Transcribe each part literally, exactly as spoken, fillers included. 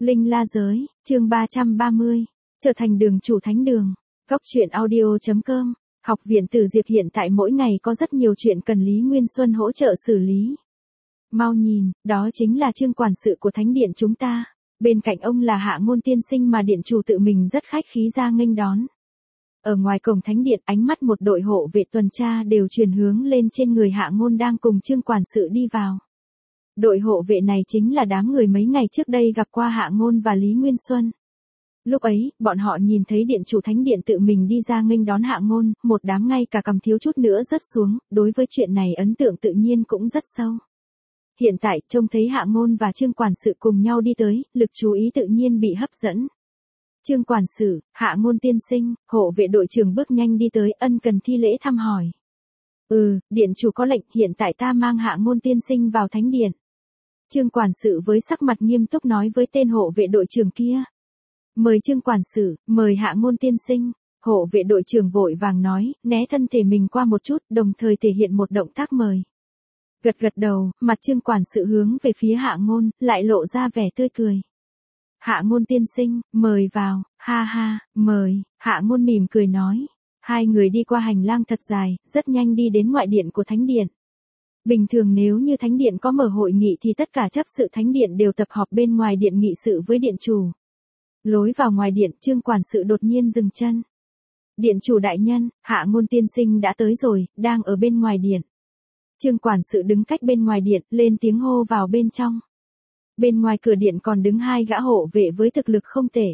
Linh La Giới, chương ba trăm ba mươi, trở thành đường chủ thánh đường. Góc truyện audio chấm com. Học viện Tử Diệp hiện tại mỗi ngày có rất nhiều chuyện cần Lý Nguyên Xuân hỗ trợ xử lý. Mau nhìn, đó chính là Trương quản sự của thánh điện chúng ta. Bên cạnh ông là Hạ Ngôn tiên sinh mà điện chủ tự mình rất khách khí ra nghênh đón. Ở ngoài cổng thánh điện, ánh mắt một đội hộ vệ tuần tra đều truyền hướng lên trên người Hạ Ngôn đang cùng Trương quản sự đi vào. Đội hộ vệ này chính là đám người mấy ngày trước đây gặp qua Hạ Ngôn và Lý Nguyên Xuân. Lúc ấy, bọn họ nhìn thấy điện chủ thánh điện tự mình đi ra nghênh đón Hạ Ngôn, một đám ngay cả cầm thiếu chút nữa rớt xuống, đối với chuyện này ấn tượng tự nhiên cũng rất sâu. Hiện tại, trông thấy Hạ Ngôn và Trương quản sự cùng nhau đi tới, lực chú ý tự nhiên bị hấp dẫn. Trương quản sự, Hạ Ngôn tiên sinh, hộ vệ đội trưởng bước nhanh đi tới, ân cần thi lễ thăm hỏi. Ừ, điện chủ có lệnh, hiện tại ta mang Hạ Ngôn tiên sinh vào thánh điện. Trương quản sự với sắc mặt nghiêm túc nói với tên hộ vệ đội trưởng kia. Mời Trương quản sự, mời Hạ Ngôn tiên sinh. Hộ vệ đội trưởng vội vàng nói, né thân thể mình qua một chút, đồng thời thể hiện một động tác mời. Gật gật đầu, mặt Trương quản sự hướng về phía Hạ Ngôn, lại lộ ra vẻ tươi cười. Hạ Ngôn tiên sinh, mời vào, ha ha, mời. Hạ Ngôn mỉm cười nói. Hai người đi qua hành lang thật dài, rất nhanh đi đến ngoại điện của thánh điện. Bình thường nếu như thánh điện có mở hội nghị thì tất cả chấp sự thánh điện đều tập họp bên ngoài điện nghị sự với điện chủ. Lối vào ngoài điện, Trương quản sự đột nhiên dừng chân. Điện chủ đại nhân, Hạ Ngôn tiên sinh đã tới rồi, đang ở bên ngoài điện. Trương quản sự đứng cách bên ngoài điện, lên tiếng hô vào bên trong. Bên ngoài cửa điện còn đứng hai gã hộ vệ với thực lực không tệ.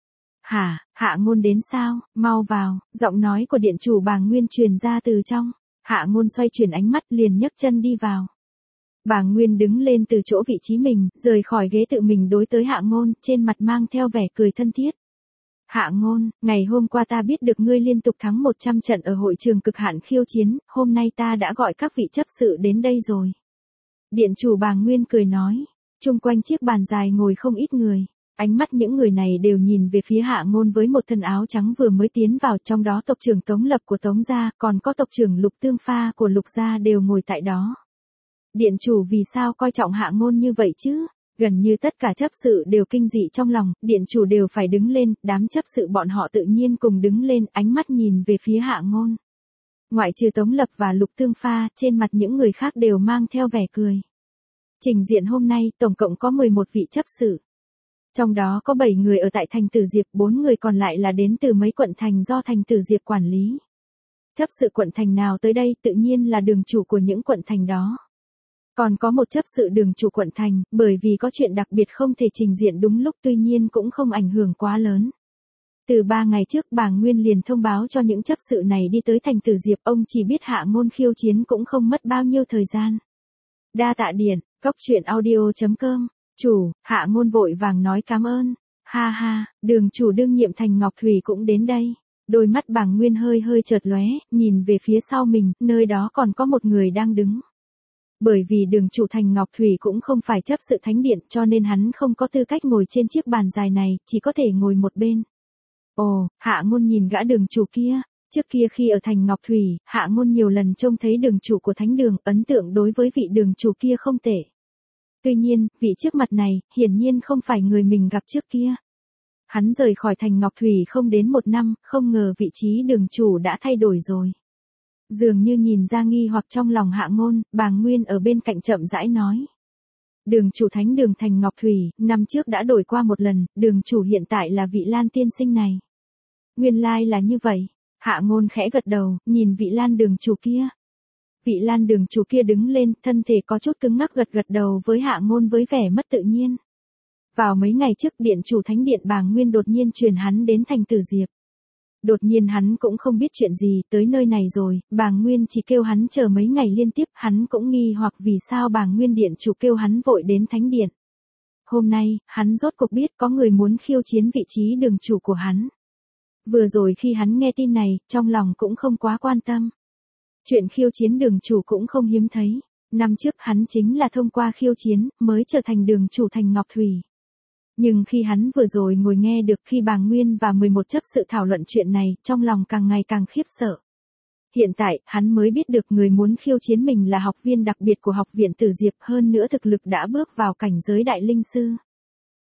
Hả, Hạ Ngôn đến sao, mau vào, giọng nói của điện chủ Bàng Nguyên truyền ra từ trong. Hạ Ngôn xoay chuyển ánh mắt liền nhấc chân đi vào. Bàng Nguyên đứng lên từ chỗ vị trí mình, rời khỏi ghế tự mình đối tới Hạ Ngôn, trên mặt mang theo vẻ cười thân thiết. Hạ Ngôn, ngày hôm qua ta biết được ngươi liên tục thắng một trăm trận ở hội trường cực hạn khiêu chiến, hôm nay ta đã gọi các vị chấp sự đến đây rồi. Điện chủ Bàng Nguyên cười nói, chung quanh chiếc bàn dài ngồi không ít người. Ánh mắt những người này đều nhìn về phía Hạ Ngôn với một thân áo trắng vừa mới tiến vào, trong đó tộc trưởng Tống Lập của Tống gia, còn có tộc trưởng Lục Tương Pha của Lục gia đều ngồi tại đó. Điện chủ vì sao coi trọng Hạ Ngôn như vậy chứ? Gần như tất cả chấp sự đều kinh dị trong lòng, điện chủ đều phải đứng lên, đám chấp sự bọn họ tự nhiên cùng đứng lên, ánh mắt nhìn về phía Hạ Ngôn. Ngoại trừ Tống Lập và Lục Tương Pha, trên mặt những người khác đều mang theo vẻ cười. Trình diện hôm nay, tổng cộng có mười một vị chấp sự. Trong đó có bảy người ở tại thành Tử Diệp, bốn người còn lại là đến từ mấy quận thành do thành Tử Diệp quản lý. Chấp sự quận thành nào tới đây tự nhiên là đường chủ của những quận thành đó. Còn có một chấp sự đường chủ quận thành, bởi vì có chuyện đặc biệt không thể trình diện đúng lúc tuy nhiên cũng không ảnh hưởng quá lớn. Từ ba ngày trước Bàng Nguyên liền thông báo cho những chấp sự này đi tới thành Tử Diệp, ông chỉ biết Hạ Ngôn khiêu chiến cũng không mất bao nhiêu thời gian. Đa tạ điện, góc truyện audio chấm com. Chủ, Hạ Ngôn vội vàng nói cảm ơn. Ha ha, đường chủ đương nhiệm thành Ngọc Thủy cũng đến đây. Đôi mắt Bàng Nguyên hơi hơi chợt lóe, nhìn về phía sau mình, nơi đó còn có một người đang đứng. Bởi vì đường chủ thành Ngọc Thủy cũng không phải chấp sự thánh điện cho nên hắn không có tư cách ngồi trên chiếc bàn dài này, chỉ có thể ngồi một bên. Ồ, Hạ Ngôn nhìn gã đường chủ kia. Trước kia khi ở thành Ngọc Thủy, Hạ Ngôn nhiều lần trông thấy đường chủ của thánh đường, ấn tượng đối với vị đường chủ kia không tệ. Tuy nhiên, vị trước mặt này, hiển nhiên không phải người mình gặp trước kia. Hắn rời khỏi thành Ngọc Thủy không đến một năm, không ngờ vị trí đường chủ đã thay đổi rồi. Dường như nhìn ra nghi hoặc trong lòng Hạ Ngôn, Bàng Nguyên ở bên cạnh chậm rãi nói. Đường chủ thánh đường thành Ngọc Thủy, năm trước đã đổi qua một lần, đường chủ hiện tại là vị Lan tiên sinh này. Nguyên lai là như vậy. Hạ Ngôn khẽ gật đầu, nhìn vị Lan đường chủ kia. Vị Lan đường chủ kia đứng lên, thân thể có chút cứng ngắc gật gật đầu với Hạ Ngôn với vẻ mất tự nhiên. Vào mấy ngày trước điện chủ thánh điện Bàng Nguyên đột nhiên truyền hắn đến thành Tử Diệp. Đột nhiên hắn cũng không biết chuyện gì, tới nơi này rồi, Bàng Nguyên chỉ kêu hắn chờ mấy ngày liên tiếp, hắn cũng nghi hoặc vì sao Bàng Nguyên điện chủ kêu hắn vội đến thánh điện. Hôm nay, hắn rốt cuộc biết có người muốn khiêu chiến vị trí đường chủ của hắn. Vừa rồi khi hắn nghe tin này, trong lòng cũng không quá quan tâm. Chuyện khiêu chiến đường chủ cũng không hiếm thấy. Năm trước hắn chính là thông qua khiêu chiến, mới trở thành đường chủ thành Ngọc Thủy. Nhưng khi hắn vừa rồi ngồi nghe được khi Bàng Nguyên và mười một chấp sự thảo luận chuyện này, trong lòng càng ngày càng khiếp sợ. Hiện tại, hắn mới biết được người muốn khiêu chiến mình là học viên đặc biệt của học viện Tử Diệp, hơn nữa thực lực đã bước vào cảnh giới đại linh sư.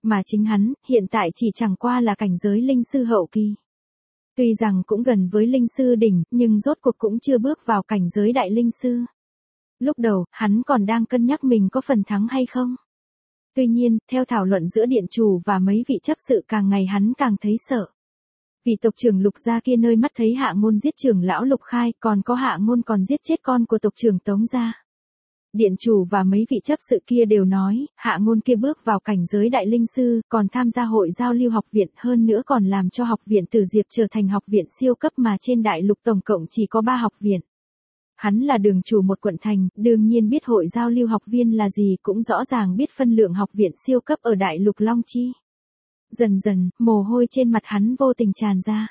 Mà chính hắn, hiện tại chỉ chẳng qua là cảnh giới linh sư hậu kỳ. Tuy rằng cũng gần với linh sư đỉnh, nhưng rốt cuộc cũng chưa bước vào cảnh giới đại linh sư. Lúc đầu, hắn còn đang cân nhắc mình có phần thắng hay không. Tuy nhiên, theo thảo luận giữa điện chủ và mấy vị chấp sự càng ngày hắn càng thấy sợ. Vì tộc trưởng Lục gia kia nơi mắt thấy Hạ Ngôn giết trưởng lão Lục Khai, còn có Hạ Ngôn còn giết chết con của tộc trưởng Tống gia. Điện chủ và mấy vị chấp sự kia đều nói, Hạ Ngôn kia bước vào cảnh giới đại linh sư, còn tham gia hội giao lưu học viện, hơn nữa còn làm cho học viện Tử Diệp trở thành học viện siêu cấp mà trên đại lục tổng cộng chỉ có ba học viện. Hắn là đường chủ một quận thành, đương nhiên biết hội giao lưu học viên là gì, cũng rõ ràng biết phân lượng học viện siêu cấp ở đại lục Long Chi. Dần dần, mồ hôi trên mặt hắn vô tình tràn ra.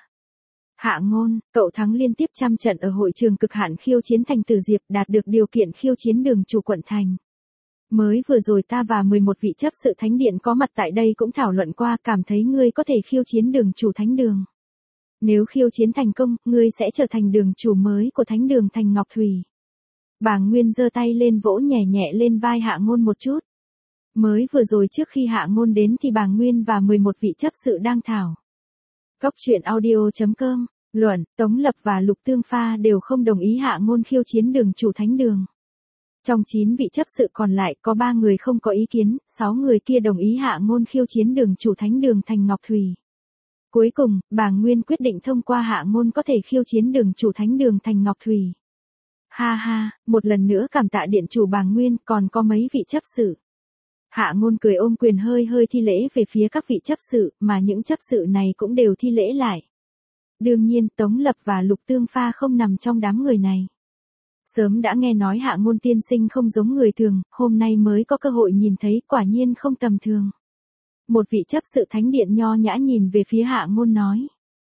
Hạ Ngôn, cậu thắng liên tiếp trăm trận ở hội trường cực hạn khiêu chiến thành Tử Diệp, đạt được điều kiện khiêu chiến đường chủ quận thành. Mới vừa rồi ta và mười một vị chấp sự thánh điện có mặt tại đây cũng thảo luận qua, cảm thấy ngươi có thể khiêu chiến đường chủ thánh đường. Nếu khiêu chiến thành công, ngươi sẽ trở thành đường chủ mới của thánh đường thành Ngọc Thủy. Bàng Nguyên giơ tay lên vỗ nhẹ nhẹ lên vai Hạ Ngôn một chút. Mới vừa rồi trước khi Hạ Ngôn đến thì Bàng Nguyên và mười một vị chấp sự đang thảo. Cóc truyện audio chấm com, luận, Tống Lập và Lục Tương Pha đều không đồng ý Hạ Ngôn khiêu chiến đường chủ thánh đường. Trong chín vị chấp sự còn lại có ba người không có ý kiến, sáu người kia đồng ý Hạ Ngôn khiêu chiến đường chủ thánh đường thành Ngọc Thủy. Cuối cùng, Bàng Nguyên quyết định thông qua Hạ Ngôn có thể khiêu chiến đường chủ thánh đường thành Ngọc Thủy. Ha ha, một lần nữa cảm tạ điện chủ Bàng Nguyên, còn có mấy vị chấp sự. Hạ Ngôn cười ôm quyền hơi hơi thi lễ về phía các vị chấp sự, mà những chấp sự này cũng đều thi lễ lại. Đương nhiên, Tống Lập và Lục Tương Pha không nằm trong đám người này. Sớm đã nghe nói Hạ Ngôn tiên sinh không giống người thường, hôm nay mới có cơ hội nhìn thấy, quả nhiên không tầm thường. Một vị chấp sự thánh điện nho nhã nhìn về phía Hạ Ngôn nói.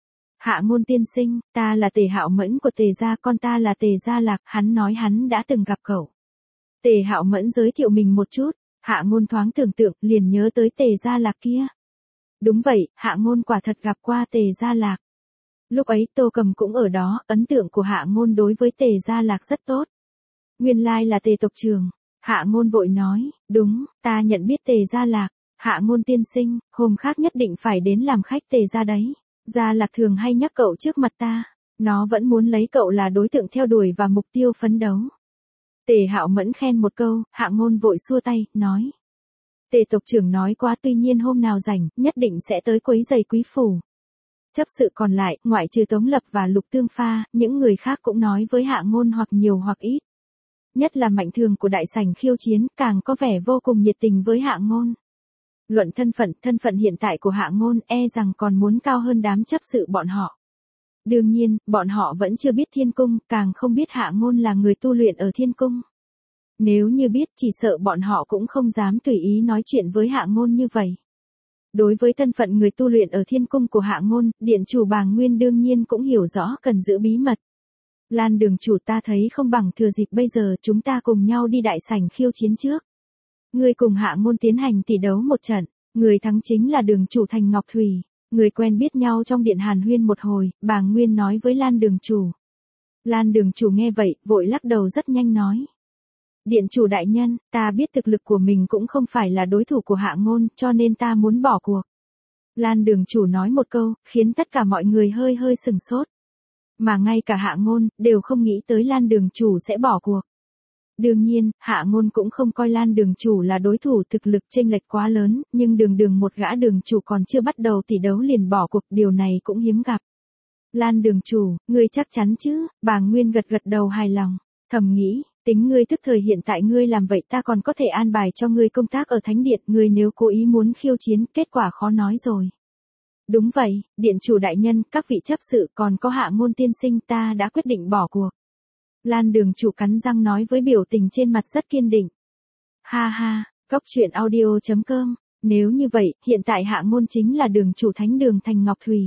Hạ Ngôn tiên sinh, ta là Tề Hạo Mẫn của Tề gia, con ta là Tề Gia Lạc, hắn nói hắn đã từng gặp cậu. Tề Hạo Mẫn giới thiệu mình một chút, Hạ Ngôn thoáng tưởng tượng, liền nhớ tới Tề Gia Lạc kia. Đúng vậy, Hạ Ngôn quả thật gặp qua Tề Gia Lạc. Lúc ấy Tô Cầm cũng ở đó, ấn tượng của Hạ Ngôn đối với Tề Gia Lạc rất tốt. Nguyên lai là Tề tộc trưởng. Hạ Ngôn vội nói, đúng, ta nhận biết Tề Gia Lạc. Hạ Ngôn tiên sinh, hôm khác nhất định phải đến làm khách Tề gia đấy. Gia Lạc thường hay nhắc cậu trước mặt ta. Nó vẫn muốn lấy cậu là đối tượng theo đuổi và mục tiêu phấn đấu. Tề Hạo Mẫn khen một câu, Hạ Ngôn vội xua tay, nói. Tề tộc trưởng nói quá, tuy nhiên hôm nào rảnh, nhất định sẽ tới quấy giày quý phủ. Chấp sự còn lại, ngoại trừ Tống Lập và Lục Tương Pha, những người khác cũng nói với Hạ Ngôn hoặc nhiều hoặc ít. Nhất là Mạnh Thường của đại sảnh khiêu chiến, càng có vẻ vô cùng nhiệt tình với Hạ Ngôn. Luận thân phận, thân phận hiện tại của Hạ Ngôn e rằng còn muốn cao hơn đám chấp sự bọn họ. Đương nhiên, bọn họ vẫn chưa biết Thiên Cung, càng không biết Hạ Ngôn là người tu luyện ở Thiên Cung. Nếu như biết, chỉ sợ bọn họ cũng không dám tùy ý nói chuyện với Hạ Ngôn như vậy. Đối với thân phận người tu luyện ở Thiên Cung của Hạ Ngôn, điện chủ Bàng Nguyên đương nhiên cũng hiểu rõ cần giữ bí mật. Lan đường chủ, ta thấy không bằng thừa dịp bây giờ chúng ta cùng nhau đi đại sảnh khiêu chiến trước. Người cùng Hạ Ngôn tiến hành tỷ đấu một trận, người thắng chính là đường chủ thành Ngọc Thủy. Người quen biết nhau trong điện hàn huyên một hồi, Bàng Nguyên nói với Lan đường chủ. Lan đường chủ nghe vậy, vội lắc đầu rất nhanh nói. Điện chủ đại nhân, ta biết thực lực của mình cũng không phải là đối thủ của Hạ Ngôn, cho nên ta muốn bỏ cuộc. Lan đường chủ nói một câu, khiến tất cả mọi người hơi hơi sừng sốt. Mà ngay cả Hạ Ngôn, đều không nghĩ tới Lan đường chủ sẽ bỏ cuộc. Đương nhiên, Hạ Ngôn cũng không coi Lan đường chủ là đối thủ, thực lực chênh lệch quá lớn, nhưng đường đường một gã đường chủ còn chưa bắt đầu tỷ đấu liền bỏ cuộc, điều này cũng hiếm gặp. Lan đường chủ, ngươi chắc chắn chứ? Bàng Nguyên gật gật đầu hài lòng, thầm nghĩ, tính ngươi tức thời hiện tại ngươi làm vậy ta còn có thể an bài cho ngươi công tác ở Thánh Điện, ngươi nếu cố ý muốn khiêu chiến, kết quả khó nói rồi. Đúng vậy, điện chủ đại nhân, các vị chấp sự còn có Hạ Ngôn tiên sinh, ta đã quyết định bỏ cuộc. Lan đường chủ cắn răng nói với biểu tình trên mặt rất kiên định. Ha ha, cóc truyện audio chấm com, nếu như vậy, hiện tại Hạ Ngôn chính là đường chủ thánh đường thành Ngọc Thủy.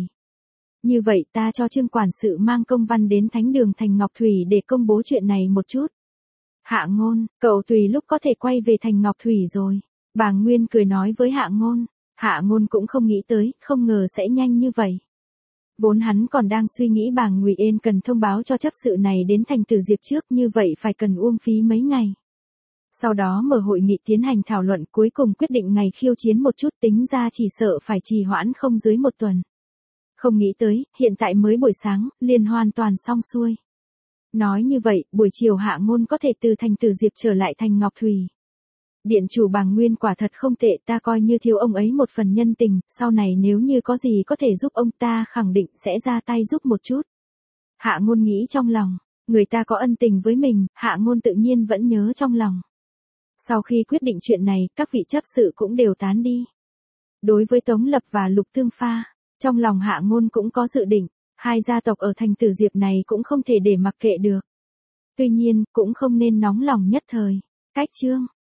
Như vậy ta cho Trương quản sự mang công văn đến thánh đường thành Ngọc Thủy để công bố chuyện này một chút. Hạ Ngôn, cậu tùy lúc có thể quay về thành Ngọc Thủy rồi. Bàng Nguyên cười nói với Hạ Ngôn. Hạ Ngôn cũng không nghĩ tới, không ngờ sẽ nhanh như vậy. Vốn hắn còn đang suy nghĩ Bàng Ngụy Yên cần thông báo cho chấp sự này đến thành Tử Diệp trước, như vậy phải cần uông phí mấy ngày. Sau đó mở hội nghị tiến hành thảo luận, cuối cùng quyết định ngày khiêu chiến một chút, tính ra chỉ sợ phải trì hoãn không dưới một tuần. Không nghĩ tới, hiện tại mới buổi sáng, liền hoàn toàn xong xuôi. Nói như vậy, buổi chiều Hạ Ngôn có thể từ thành Tử Diệp trở lại thành Ngọc Thủy. Điện chủ Bàng Nguyên quả thật không tệ, ta coi như thiếu ông ấy một phần nhân tình, sau này nếu như có gì có thể giúp ông ta khẳng định sẽ ra tay giúp một chút. Hạ Ngôn nghĩ trong lòng, người ta có ân tình với mình, Hạ Ngôn tự nhiên vẫn nhớ trong lòng. Sau khi quyết định chuyện này, các vị chấp sự cũng đều tán đi. Đối với Tống Lập và Lục Tương Pha, trong lòng Hạ Ngôn cũng có dự định, hai gia tộc ở thành Tử Diệp này cũng không thể để mặc kệ được. Tuy nhiên, cũng không nên nóng lòng nhất thời. Cách chương